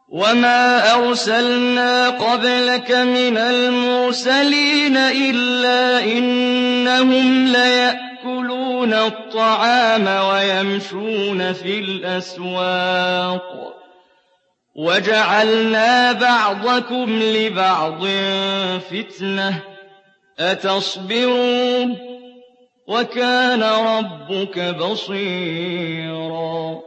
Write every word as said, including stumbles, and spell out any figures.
وَمَا أَرْسَلْنَا قَبْلَكَ مِنَ الْمُرْسَلِينَ إِلَّا إِنَّهُمْ لَيَأْكُلُونَ الطَّعَامَ وَيَمْشُونَ فِي الْأَسْوَاقِ وَجَعَلْنَا بَعْضَكُمْ لِبَعْضٍ فِتْنَةً ۚ أَتَصْبِرُونَ ۗ وَكَانَ رَبُّكَ بَصِيرًا